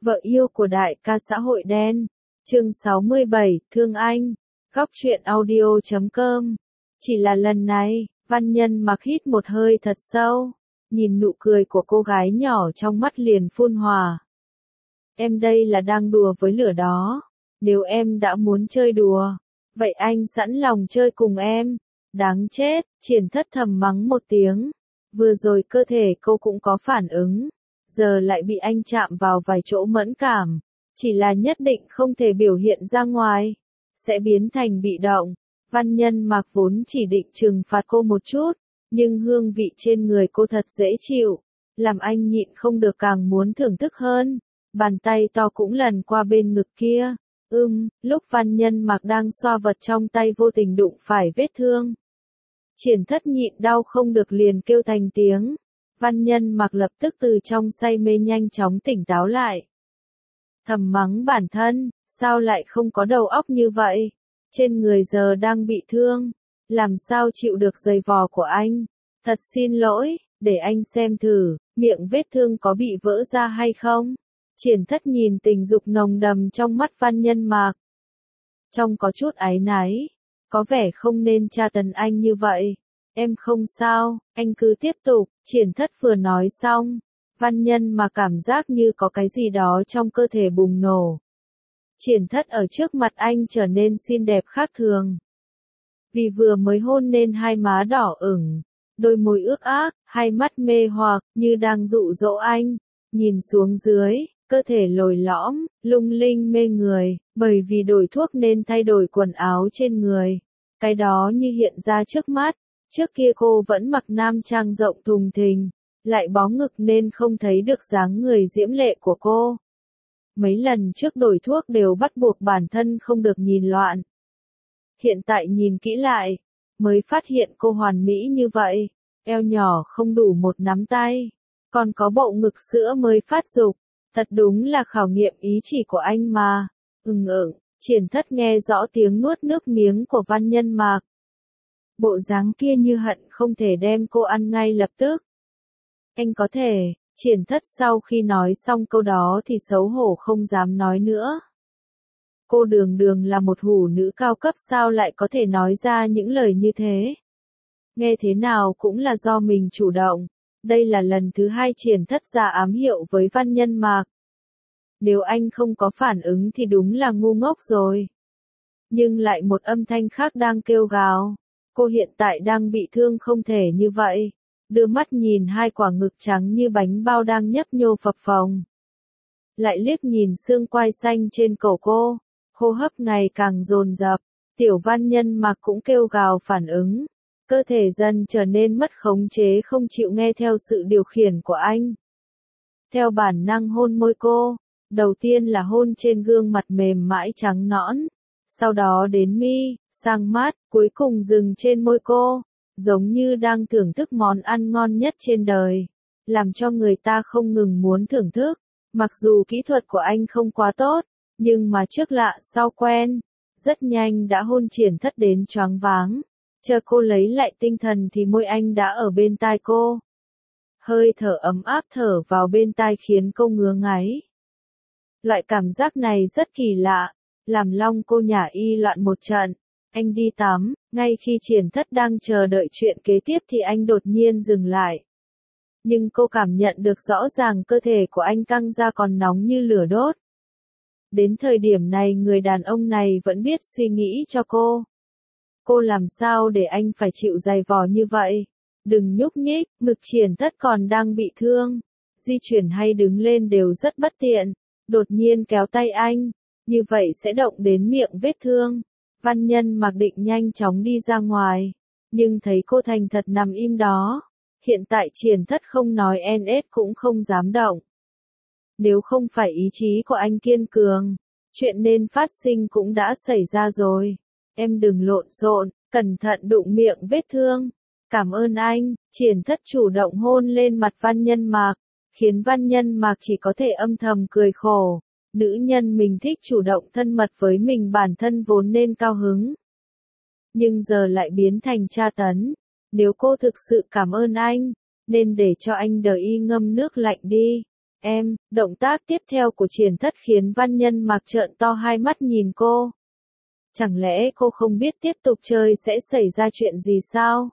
Vợ yêu của đại ca xã hội đen. Chương 67, Thương Anh. Góc truyện audio.com. Chỉ là lần này, Văn Nhân mặc hít một hơi thật sâu, nhìn nụ cười của cô gái nhỏ trong mắt liền phun hỏa. Em đây là đang đùa với lửa đó. Nếu em đã muốn chơi đùa, vậy anh sẵn lòng chơi cùng em. Đáng chết, Triển Thất thầm mắng một tiếng. Vừa rồi cơ thể cô cũng có phản ứng, giờ lại bị anh chạm vào vài chỗ mẫn cảm. Chỉ là nhất định không thể biểu hiện ra ngoài, sẽ biến thành bị động. Văn Nhân mặc vốn chỉ định trừng phạt cô một chút, nhưng hương vị trên người cô thật dễ chịu, làm anh nhịn không được càng muốn thưởng thức hơn. Bàn tay to cũng lần qua bên ngực kia. Lúc Văn Nhân mặc đang xoa vật trong tay vô tình đụng phải vết thương. Triển Thất nhịn đau không được liền kêu thành tiếng. Văn Nhân mặc lập tức từ trong say mê nhanh chóng tỉnh táo lại. Thầm mắng bản thân, sao lại không có đầu óc như vậy? Trên người giờ đang bị thương, làm sao chịu được giày vò của anh? Thật xin lỗi, để anh xem thử, miệng vết thương có bị vỡ ra hay không? Triển Thất nhìn tình dục nồng đầm trong mắt Văn Nhân mặc, trông có chút áy náy, có vẻ không nên tra tấn anh như vậy. Em không sao, anh cứ tiếp tục. Triển Thất vừa nói xong, Văn Nhân mà cảm giác như có cái gì đó trong cơ thể bùng nổ. Triển Thất ở trước mặt anh trở nên xinh đẹp khác thường. Vì vừa mới hôn nên hai má đỏ ửng, đôi môi ướt át, hai mắt mê hoặc như đang dụ dỗ anh. Nhìn xuống dưới, cơ thể lồi lõm, lung linh mê người, bởi vì đổi thuốc nên thay đổi quần áo trên người. Cái đó như hiện ra trước mắt. Trước kia cô vẫn mặc nam trang rộng thùng thình, lại bó ngực nên không thấy được dáng người diễm lệ của cô. Mấy lần trước đổi thuốc đều bắt buộc bản thân không được nhìn loạn. Hiện tại nhìn kỹ lại, mới phát hiện cô hoàn mỹ như vậy, eo nhỏ không đủ một nắm tay, còn có bộ ngực sữa mới phát dục, thật đúng là khảo nghiệm ý chỉ của anh mà. Triển Thất nghe rõ tiếng nuốt nước miếng của Văn Nhân mặc. Bộ dáng kia như hận không thể đem cô ăn ngay lập tức. Anh có thể. Triển Thất sau khi nói xong câu đó thì xấu hổ không dám nói nữa. Cô đường đường là một hủ nữ cao cấp sao lại có thể nói ra những lời như thế. Nghe thế nào cũng là do mình chủ động. Đây là lần thứ hai Triển Thất ra ám hiệu với Văn Nhân mặc. Nếu anh không có phản ứng thì đúng là ngu ngốc rồi. Nhưng lại một âm thanh khác đang kêu gào. Cô hiện tại đang bị thương không thể như vậy. Đưa mắt nhìn hai quả ngực trắng như bánh bao đang nhấp nhô phập phồng. Lại liếc nhìn xương quai xanh trên cổ cô. Hô hấp ngày càng dồn dập. Tiểu Văn Nhân mặc cũng kêu gào phản ứng. Cơ thể dần trở nên mất khống chế không chịu nghe theo sự điều khiển của anh. Theo bản năng hôn môi cô. Đầu tiên là hôn trên gương mặt mềm mãi trắng nõn. Sau đó đến mi, sang mắt, cuối cùng dừng trên môi cô, giống như đang thưởng thức món ăn ngon nhất trên đời, làm cho người ta không ngừng muốn thưởng thức. Mặc dù kỹ thuật của anh không quá tốt, nhưng mà trước lạ sau quen, rất nhanh đã hôn Triển Thất đến choáng váng. Chờ cô lấy lại tinh thần thì môi anh đã ở bên tai cô. Hơi thở ấm áp thở vào bên tai khiến cô ngứa ngáy. Loại cảm giác này rất kỳ lạ, làm lòng cô nhả y loạn một trận. Anh đi tắm, ngay khi Triển Thất đang chờ đợi chuyện kế tiếp thì anh đột nhiên dừng lại. Nhưng cô cảm nhận được rõ ràng cơ thể của anh căng ra còn nóng như lửa đốt. Đến thời điểm này người đàn ông này vẫn biết suy nghĩ cho cô. Cô làm sao để anh phải chịu dày vò như vậy? Đừng nhúc nhích, ngực Triển Thất còn đang bị thương. Di chuyển hay đứng lên đều rất bất tiện. Đột nhiên kéo tay anh, như vậy sẽ động đến miệng vết thương. Văn Nhân mặc định nhanh chóng đi ra ngoài, nhưng thấy cô thành thật nằm im đó. Hiện tại Triển Thất không nói NS cũng không dám động. Nếu không phải ý chí của anh kiên cường, chuyện nên phát sinh cũng đã xảy ra rồi. Em đừng lộn xộn, cẩn thận đụng miệng vết thương. Cảm ơn anh. Triển Thất chủ động hôn lên mặt Văn Nhân mặc, khiến Văn Nhân mặc chỉ có thể âm thầm cười khổ. Nữ nhân mình thích chủ động thân mật với mình bản thân vốn nên cao hứng. Nhưng giờ lại biến thành tra tấn. Nếu cô thực sự cảm ơn anh, nên để cho anh đợi y ngâm nước lạnh đi. Động tác tiếp theo của Triển Thất khiến Văn Nhân Mạc trợn to hai mắt nhìn cô. Chẳng lẽ cô không biết tiếp tục chơi sẽ xảy ra chuyện gì sao?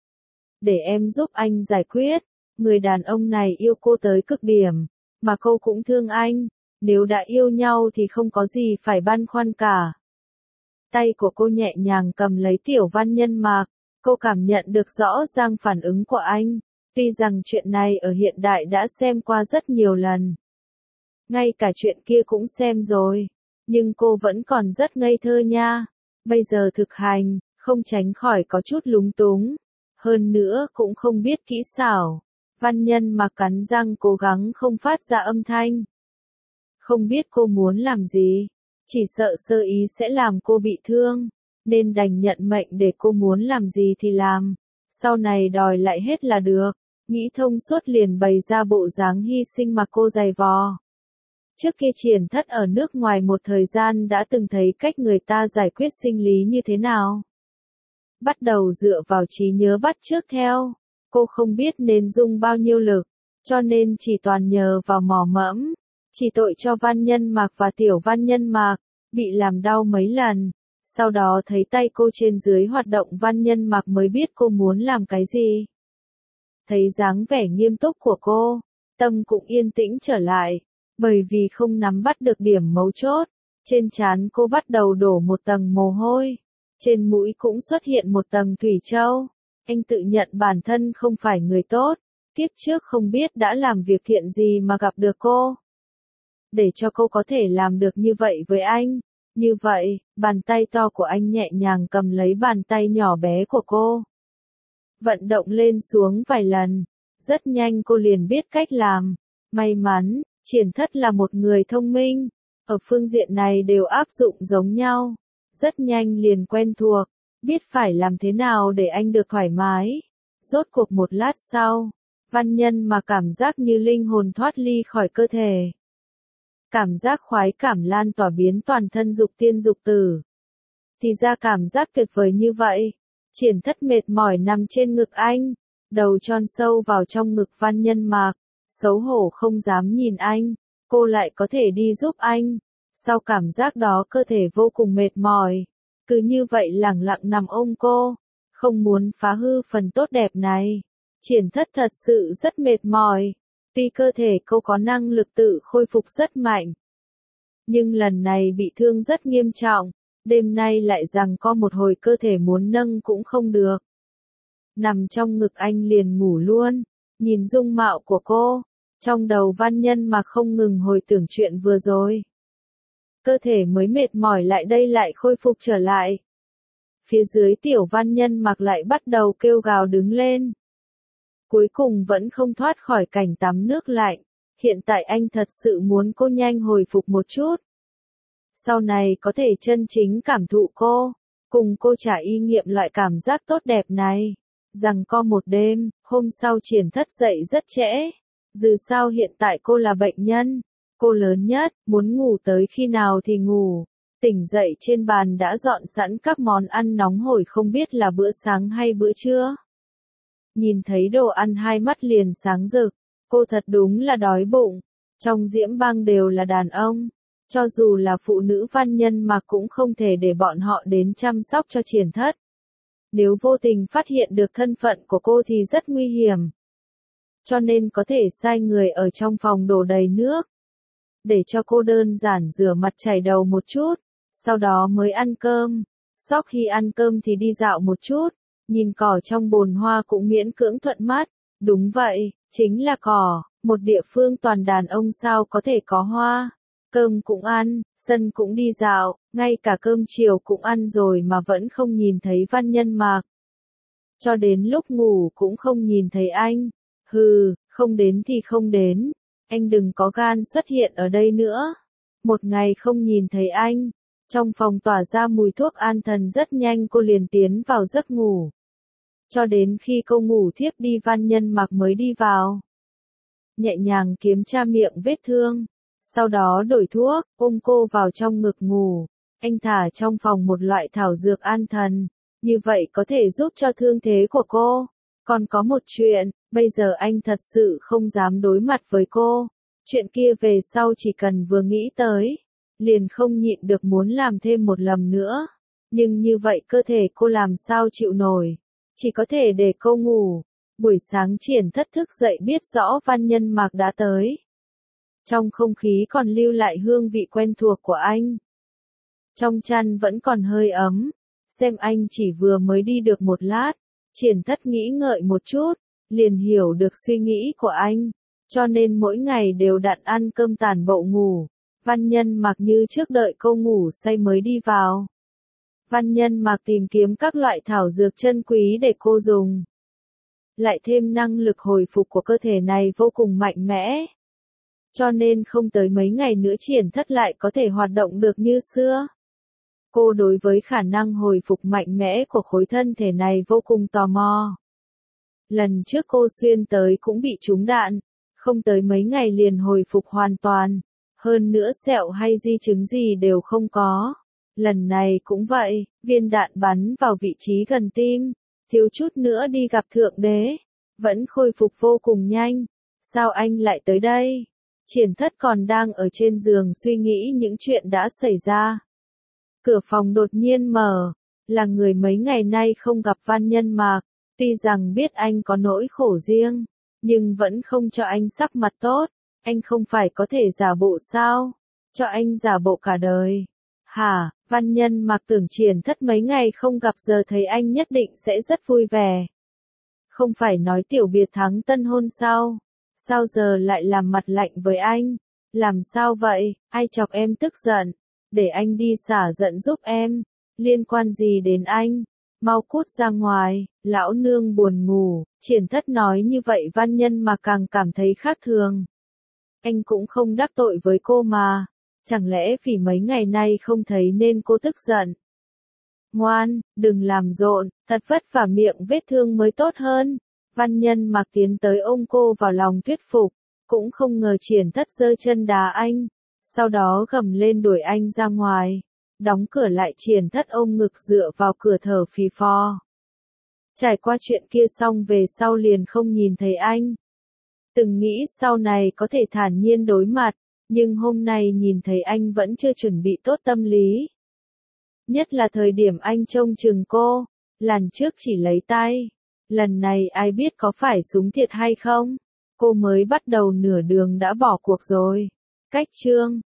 Để em giúp anh giải quyết. Người đàn ông này yêu cô tới cực điểm, mà cô cũng thương anh. Nếu đã yêu nhau thì không có gì phải băn khoăn cả. Tay của cô nhẹ nhàng cầm lấy Tiểu Văn Nhân Mạc. Cô cảm nhận được rõ ràng phản ứng của anh. Tuy rằng chuyện này ở hiện đại đã xem qua rất nhiều lần. Ngay cả chuyện kia cũng xem rồi. Nhưng cô vẫn còn rất ngây thơ nha. Bây giờ thực hành, không tránh khỏi có chút lúng túng. Hơn nữa cũng không biết kỹ xảo. Văn Nhân Mạc cắn răng cố gắng không phát ra âm thanh. Không biết cô muốn làm gì. Chỉ sợ sơ ý sẽ làm cô bị thương. Nên đành nhận mệnh để cô muốn làm gì thì làm. Sau này đòi lại hết là được. Nghĩ thông suốt liền bày ra bộ dáng hy sinh mà cô giày vò. Trước kia Triển Thất ở nước ngoài một thời gian đã từng thấy cách người ta giải quyết sinh lý như thế nào. Bắt đầu dựa vào trí nhớ bắt chước theo. Cô không biết nên dùng bao nhiêu lực, cho nên chỉ toàn nhờ vào mò mẫm. Chỉ tội cho Văn Nhân Mạc và Tiểu Văn Nhân Mạc, bị làm đau mấy lần. Sau đó thấy tay cô trên dưới hoạt động Văn Nhân Mạc mới biết cô muốn làm cái gì. Thấy dáng vẻ nghiêm túc của cô, tâm cũng yên tĩnh trở lại, bởi vì không nắm bắt được điểm mấu chốt. Trên trán cô bắt đầu đổ một tầng mồ hôi, trên mũi cũng xuất hiện một tầng thủy châu. Anh tự nhận bản thân không phải người tốt, kiếp trước không biết đã làm việc thiện gì mà gặp được cô. Để cho cô có thể làm được như vậy với anh. Như vậy, bàn tay to của anh nhẹ nhàng cầm lấy bàn tay nhỏ bé của cô. Vận động lên xuống vài lần. Rất nhanh cô liền biết cách làm. May mắn, Triển Thất là một người thông minh. Ở phương diện này đều áp dụng giống nhau. Rất nhanh liền quen thuộc. Biết phải làm thế nào để anh được thoải mái. Rốt cuộc một lát sau, Văn Nhân mà cảm giác như linh hồn thoát ly khỏi cơ thể. Cảm giác khoái cảm lan tỏa biến toàn thân dục tiên dục tử. Thì ra cảm giác tuyệt vời như vậy. Triển Thất mệt mỏi nằm trên ngực anh, đầu tròn sâu vào trong ngực Văn Nhân Mạc, xấu hổ không dám nhìn anh, cô lại có thể đi giúp anh. Sau cảm giác đó cơ thể vô cùng mệt mỏi, cứ như vậy lẳng lặng nằm ôm cô, không muốn phá hư phần tốt đẹp này. Triển Thất thật sự rất mệt mỏi. Tuy cơ thể cô có năng lực tự khôi phục rất mạnh, nhưng lần này bị thương rất nghiêm trọng, đêm nay lại rằng có một hồi cơ thể muốn nâng cũng không được. Nằm trong ngực anh liền ngủ luôn, nhìn dung mạo của cô, trong đầu Văn Nhân mà không ngừng hồi tưởng chuyện vừa rồi. Cơ thể mới mệt mỏi lại đây lại khôi phục trở lại. Phía dưới Tiểu Văn Nhân Mạc lại bắt đầu kêu gào đứng lên. Cuối cùng vẫn không thoát khỏi cảnh tắm nước lạnh. Hiện tại anh thật sự muốn cô nhanh hồi phục một chút. Sau này có thể chân chính cảm thụ cô, cùng cô trải nghiệm loại cảm giác tốt đẹp này. Rằng co một đêm, hôm sau Triển Thất dậy rất trễ. Dù sao hiện tại cô là bệnh nhân, cô lớn nhất, muốn ngủ tới khi nào thì ngủ. Tỉnh dậy trên bàn đã dọn sẵn các món ăn nóng hổi không biết là bữa sáng hay bữa trưa. Nhìn thấy đồ ăn hai mắt liền sáng rực, cô thật đúng là đói bụng. Trong Diễm Bang đều là đàn ông, cho dù là phụ nữ Văn Nhân mà cũng không thể để bọn họ đến chăm sóc cho Triển Thất. Nếu vô tình phát hiện được thân phận của cô thì rất nguy hiểm. Cho nên có thể sai người ở trong phòng đổ đầy nước, để cho cô đơn giản rửa mặt chải đầu một chút, sau đó mới ăn cơm. Sau khi ăn cơm thì đi dạo một chút, nhìn cỏ trong bồn hoa cũng miễn cưỡng thuận mắt. Đúng vậy, chính là cỏ, một địa phương toàn đàn ông sao có thể có hoa. Cơm cũng ăn, sân cũng đi dạo, ngay cả cơm chiều cũng ăn rồi mà vẫn không nhìn thấy Văn Nhân Mạc. Cho đến lúc ngủ cũng không nhìn thấy anh. Hừ, không đến thì không đến, anh đừng có gan xuất hiện ở đây nữa. Một ngày không nhìn thấy anh, trong phòng tỏa ra mùi thuốc an thần rất nhanh cô liền tiến vào giấc ngủ. Cho đến khi cô ngủ thiếp đi Văn Nhân Mạc mới đi vào. Nhẹ nhàng kiểm tra miệng vết thương, sau đó đổi thuốc, ôm cô vào trong ngực ngủ. Anh thả trong phòng một loại thảo dược an thần, như vậy có thể giúp cho thương thế của cô. Còn có một chuyện, bây giờ anh thật sự không dám đối mặt với cô. Chuyện kia về sau chỉ cần vừa nghĩ tới, liền không nhịn được muốn làm thêm một lần nữa. Nhưng như vậy cơ thể cô làm sao chịu nổi, chỉ có thể để cô ngủ. Buổi sáng Triển Thất thức dậy biết rõ Văn Nhân Mạc đã tới. Trong không khí còn lưu lại hương vị quen thuộc của anh. Trong chăn vẫn còn hơi ấm, xem anh chỉ vừa mới đi được một lát. Triển Thất nghĩ ngợi một chút, liền hiểu được suy nghĩ của anh, cho nên mỗi ngày đều đặn ăn cơm tàn bộ ngủ. Văn Nhân Mạc như trước đợi cô ngủ say mới đi vào. Văn Nhân Mạc tìm kiếm các loại thảo dược chân quý để cô dùng. Lại thêm năng lực hồi phục của cơ thể này vô cùng mạnh mẽ. Cho nên không tới mấy ngày nữa Triển Thất lại có thể hoạt động được như xưa. Cô đối với khả năng hồi phục mạnh mẽ của khối thân thể này vô cùng tò mò. Lần trước cô xuyên tới cũng bị trúng đạn, không tới mấy ngày liền hồi phục hoàn toàn. Hơn nữa sẹo hay di chứng gì đều không có. Lần này cũng vậy, viên đạn bắn vào vị trí gần tim, thiếu chút nữa đi gặp Thượng Đế, vẫn khôi phục vô cùng nhanh. Sao anh lại tới đây? Triển Thất còn đang ở trên giường suy nghĩ những chuyện đã xảy ra. Cửa phòng đột nhiên mở, là người mấy ngày nay không gặp Văn Nhân Mạc, tuy rằng biết anh có nỗi khổ riêng, nhưng vẫn không cho anh sắc mặt tốt. Anh không phải có thể giả bộ sao? Cho anh giả bộ cả đời. Hả? Văn Nhân Mạc tưởng Triển Thất mấy ngày không gặp giờ thấy anh nhất định sẽ rất vui vẻ. Không phải nói tiểu biệt thắng tân hôn sao? Sao giờ lại làm mặt lạnh với anh? Làm sao vậy? Ai chọc em tức giận? Để anh đi xả giận giúp em. Liên quan gì đến anh? Mau cút ra ngoài, lão nương buồn ngủ. Triển Thất nói như vậy Văn Nhân Mạc càng cảm thấy khác thường. Anh cũng không đắc tội với cô mà. Chẳng lẽ vì mấy ngày nay không thấy nên cô tức giận? Ngoan, đừng làm rộn, thật vất vả miệng vết thương mới tốt hơn. Văn Nhân Mạc tiến tới ôm cô vào lòng thuyết phục, cũng không ngờ Triển Thất giơ chân đá anh, sau đó gầm lên đuổi anh ra ngoài. Đóng cửa lại Triển Thất ôm ngực dựa vào cửa thở phì phò. Trải qua chuyện kia xong về sau liền không nhìn thấy anh. Từng nghĩ sau này có thể thản nhiên đối mặt, nhưng hôm nay nhìn thấy anh vẫn chưa chuẩn bị tốt tâm lý. Nhất là thời điểm anh trông chừng cô, lần trước chỉ lấy tay. Lần này ai biết có phải súng thiệt hay không? Cô mới bắt đầu nửa đường đã bỏ cuộc rồi. Cách chương